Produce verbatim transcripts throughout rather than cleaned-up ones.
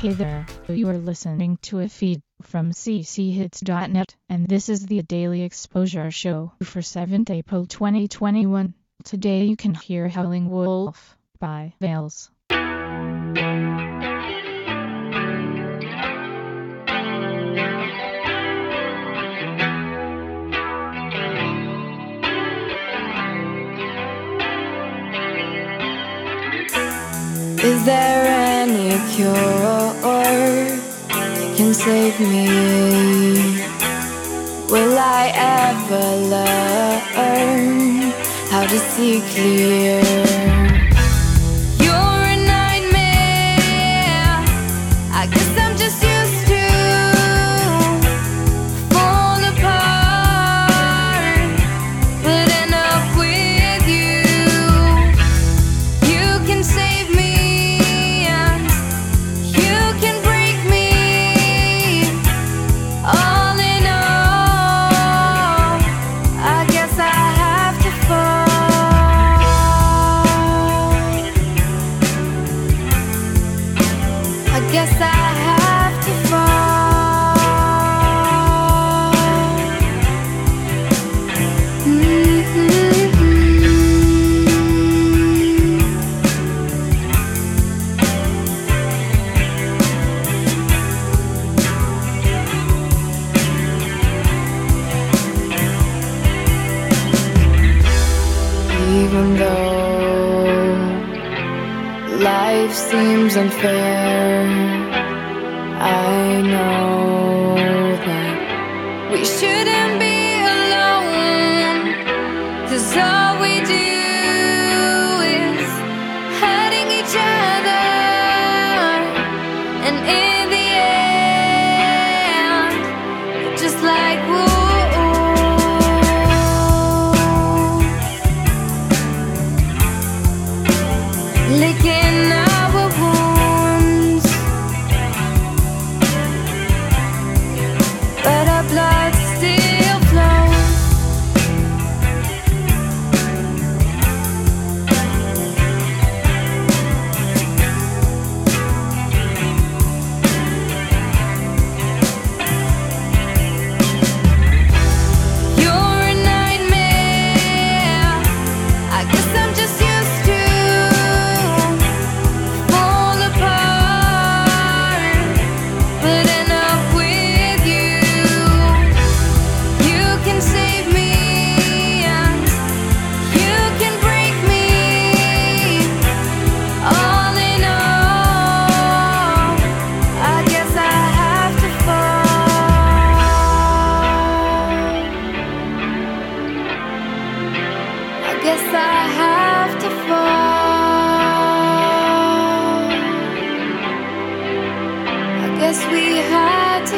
Hey there, you are listening to a feed from c c hits dot net, and this is the Daily Exposure Show for seventh April twenty twenty-one. Today you can hear Howling Wolf by Veils. Is there any cure that can save me? Will I ever learn how to see clear? You're a nightmare, I guess I'm just used to fall apart, but end up with you. You can save me, guess I have to fall. Mm-hmm. Even though life seems unfair, I know that we shouldn't be alone, 'cause all we do is hurting each other, and in the end, we're just like wolves, licking our wounds, but our blood still flows. You're a nightmare, I guess I'm just used to fall apart, but end up with you. You can save me, and you can break me. All in all, I guess I have to fall. I guess I have to fall. I guess we had to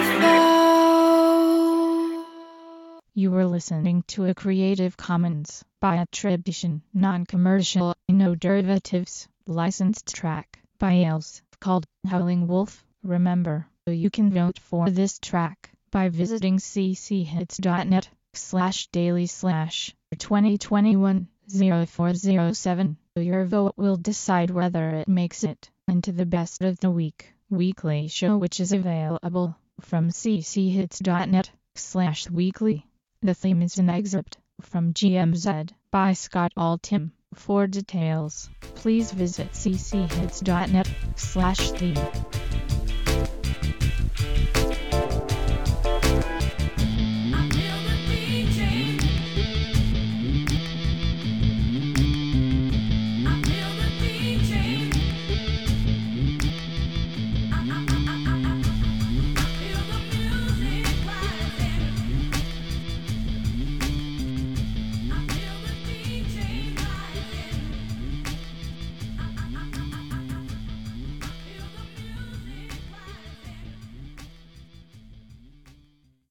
fall. You were listening to a Creative Commons by attribution, non-commercial, no derivatives, licensed track by Veils called Howling Wolf. Remember, you can vote for this track by visiting c c hits dot net slash daily slash twenty twenty-one oh four oh seven. Your vote will decide whether it makes it into the best of the week weekly show, which is available from c c hits dot net slash weekly. The theme is an excerpt from G M Z by Scott Altham. For details, please visit c c hits dot net slash theme.